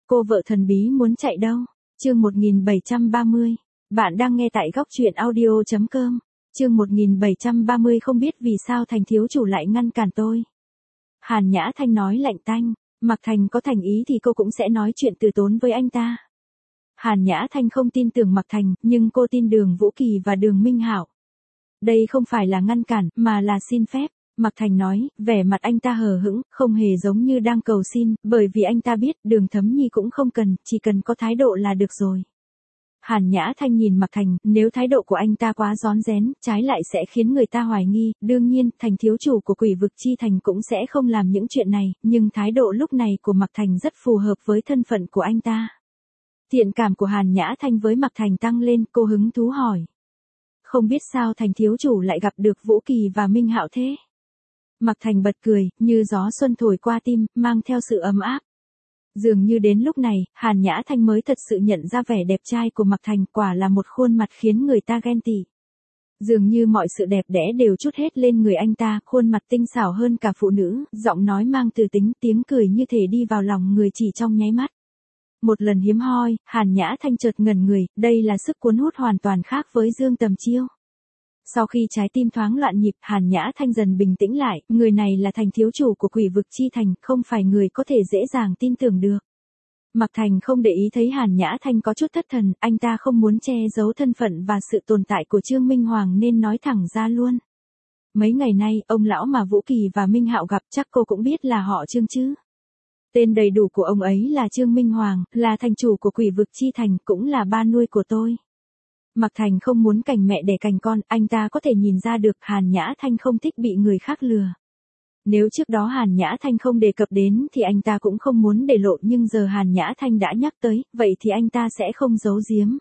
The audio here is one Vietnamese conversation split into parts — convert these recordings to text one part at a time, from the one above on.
Cô vợ thần bí muốn chạy đâu? Chương 1730. Bạn đang nghe tại góc truyện audio.com. Chương 1730 không biết vì sao Thành thiếu chủ lại ngăn cản tôi. Hàn Nhã Thanh nói lạnh tanh, Mạc Thành có thành ý thì cô cũng sẽ nói chuyện từ tốn với anh ta. Hàn Nhã Thanh không tin tưởng Mạc Thành, nhưng cô tin Đường Vũ Kỳ và Đường Minh Hạo. Đây không phải là ngăn cản, mà là xin phép. Mạc Thành nói, vẻ mặt anh ta hờ hững, không hề giống như đang cầu xin, bởi vì anh ta biết Đường Thấm Nhi cũng không cần, chỉ cần có thái độ là được rồi. Hàn Nhã Thanh nhìn Mạc Thành, nếu thái độ của anh ta quá rón rén, trái lại sẽ khiến người ta hoài nghi, đương nhiên, Thành thiếu chủ của Quỷ Vực Chi Thành cũng sẽ không làm những chuyện này, nhưng thái độ lúc này của Mạc Thành rất phù hợp với thân phận của anh ta. Thiện cảm của Hàn Nhã Thanh với Mạc Thành tăng lên, cô hứng thú hỏi. Không biết sao Thành thiếu chủ lại gặp được Vũ Kỳ và Minh Hạo thế? Mạc Thành bật cười, như gió xuân thổi qua tim, mang theo sự ấm áp. Dường như đến lúc này, Hàn Nhã Thanh mới thật sự nhận ra vẻ đẹp trai của Mạc Thành, quả là một khuôn mặt khiến người ta ghen tị. Dường như mọi sự đẹp đẽ đều trút hết lên người anh ta, khuôn mặt tinh xảo hơn cả phụ nữ, giọng nói mang từ tính, tiếng cười như thể đi vào lòng người chỉ trong nháy mắt. Một lần hiếm hoi, Hàn Nhã Thanh chợt ngẩn người, đây là sức cuốn hút hoàn toàn khác với Dương Tầm Chiêu. Sau khi trái tim thoáng loạn nhịp, Hàn Nhã Thanh dần bình tĩnh lại, người này là Thành thiếu chủ của Quỷ Vực Chi Thành, không phải người có thể dễ dàng tin tưởng được. Mạc Thành không để ý thấy Hàn Nhã Thanh có chút thất thần, anh ta không muốn che giấu thân phận và sự tồn tại của Trương Minh Hoàng nên nói thẳng ra luôn. Mấy ngày nay, ông lão mà Vũ Kỳ và Minh Hạo gặp chắc cô cũng biết là họ Trương chứ. Tên đầy đủ của ông ấy là Trương Minh Hoàng, là thành chủ của Quỷ Vực Chi Thành, cũng là ba nuôi của tôi. Mạc Thành không muốn cành mẹ đẻ cành con, anh ta có thể nhìn ra được Hàn Nhã Thanh không thích bị người khác lừa. Nếu trước đó Hàn Nhã Thanh không đề cập đến thì anh ta cũng không muốn để lộ, nhưng giờ Hàn Nhã Thanh đã nhắc tới, vậy thì anh ta sẽ không giấu giếm.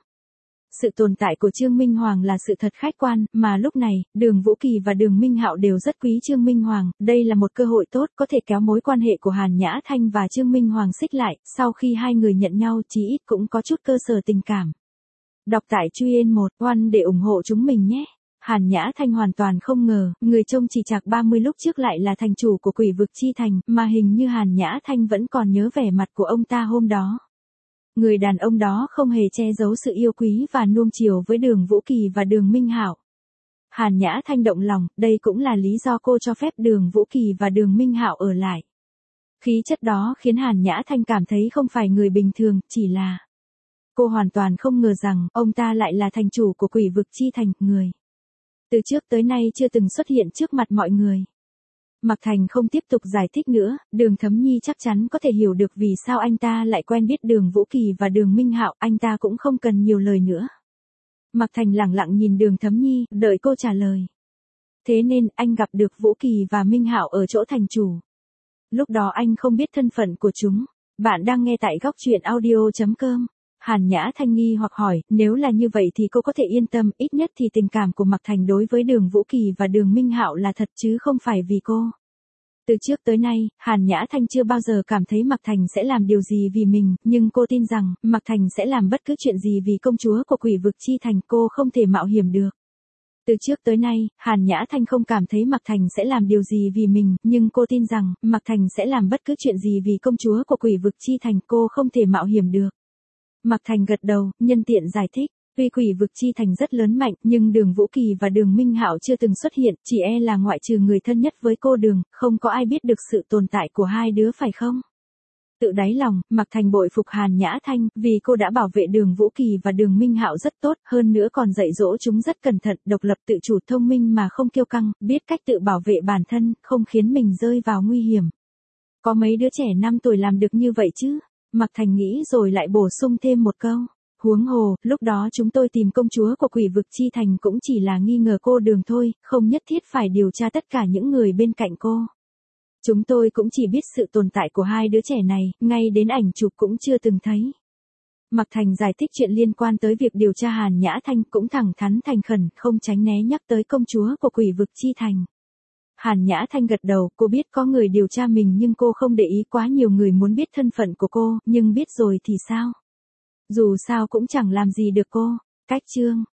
Sự tồn tại của Trương Minh Hoàng là sự thật khách quan, mà lúc này, Đường Vũ Kỳ và Đường Minh Hạo đều rất quý Trương Minh Hoàng, đây là một cơ hội tốt có thể kéo mối quan hệ của Hàn Nhã Thanh và Trương Minh Hoàng xích lại, sau khi hai người nhận nhau chí ít cũng có chút cơ sở tình cảm. Đọc tại Truyen 1 One để ủng hộ chúng mình nhé. Hàn Nhã Thanh hoàn toàn không ngờ, người trông chỉ chạc 30 lúc trước lại là thành chủ của Quỷ Vực Chi Thành, mà hình như Hàn Nhã Thanh vẫn còn nhớ vẻ mặt của ông ta hôm đó. Người đàn ông đó không hề che giấu sự yêu quý và nuông chiều với Đường Vũ Kỳ và Đường Minh Hạo. Hàn Nhã Thanh động lòng, đây cũng là lý do cô cho phép Đường Vũ Kỳ và Đường Minh Hạo ở lại. Khí chất đó khiến Hàn Nhã Thanh cảm thấy không phải người bình thường, chỉ là... Cô hoàn toàn không ngờ rằng, ông ta lại là thành chủ của Quỷ Vực Chi Thành, người từ trước tới nay chưa từng xuất hiện trước mặt mọi người. Mạc Thành không tiếp tục giải thích nữa, Đường Thấm Nhi chắc chắn có thể hiểu được vì sao anh ta lại quen biết Đường Vũ Kỳ và Đường Minh Hạo, anh ta cũng không cần nhiều lời nữa. Mạc Thành lẳng lặng nhìn Đường Thấm Nhi, đợi cô trả lời. Thế nên, anh gặp được Vũ Kỳ và Minh Hạo ở chỗ thành chủ. Lúc đó anh không biết thân phận của chúng. Bạn đang nghe tại góc truyện audio.com. Hàn Nhã Thanh nghi hoặc hỏi, nếu là như vậy thì cô có thể yên tâm, ít nhất thì tình cảm của Mạc Thành đối với Đường Vũ Kỳ và Đường Minh Hạo là thật chứ không phải vì cô. Từ trước tới nay, Hàn Nhã Thanh chưa bao giờ cảm thấy Mạc Thành sẽ làm điều gì vì mình, nhưng cô tin rằng, Mạc Thành sẽ làm bất cứ chuyện gì vì công chúa của Quỷ Vực Chi Thành, cô không thể mạo hiểm được. Từ trước tới nay, Hàn Nhã Thanh không cảm thấy Mạc Thành sẽ làm điều gì vì mình, nhưng cô tin rằng, Mạc Thành sẽ làm bất cứ chuyện gì vì công chúa của Quỷ Vực Chi Thành, cô không thể mạo hiểm được. Mạc Thành gật đầu, nhân tiện giải thích, tuy Quỷ Vực Chi Thành rất lớn mạnh, nhưng Đường Vũ Kỳ và Đường Minh Hạo chưa từng xuất hiện, chỉ e là ngoại trừ người thân nhất với cô Đường, không có ai biết được sự tồn tại của hai đứa phải không? Tự đáy lòng, Mạc Thành bội phục Hàn Nhã Thanh, vì cô đã bảo vệ Đường Vũ Kỳ và Đường Minh Hạo rất tốt, hơn nữa còn dạy dỗ chúng rất cẩn thận, độc lập tự chủ thông minh mà không kiêu căng, biết cách tự bảo vệ bản thân, không khiến mình rơi vào nguy hiểm. Có mấy đứa trẻ 5 tuổi làm được như vậy chứ? Mạc Thành nghĩ rồi lại bổ sung thêm một câu. Huống hồ, lúc đó chúng tôi tìm công chúa của Quỷ Vực Chi Thành cũng chỉ là nghi ngờ cô Đường thôi, không nhất thiết phải điều tra tất cả những người bên cạnh cô. Chúng tôi cũng chỉ biết sự tồn tại của hai đứa trẻ này, ngay đến ảnh chụp cũng chưa từng thấy. Mạc Thành giải thích chuyện liên quan tới việc điều tra Hàn Nhã Thanh cũng thẳng thắn thành khẩn, không tránh né nhắc tới công chúa của Quỷ Vực Chi Thành. Hàn Nhã Thanh gật đầu, cô biết có người điều tra mình nhưng cô không để ý, quá nhiều người muốn biết thân phận của cô, nhưng biết rồi thì sao? Dù sao cũng chẳng làm gì được cô. Cách chương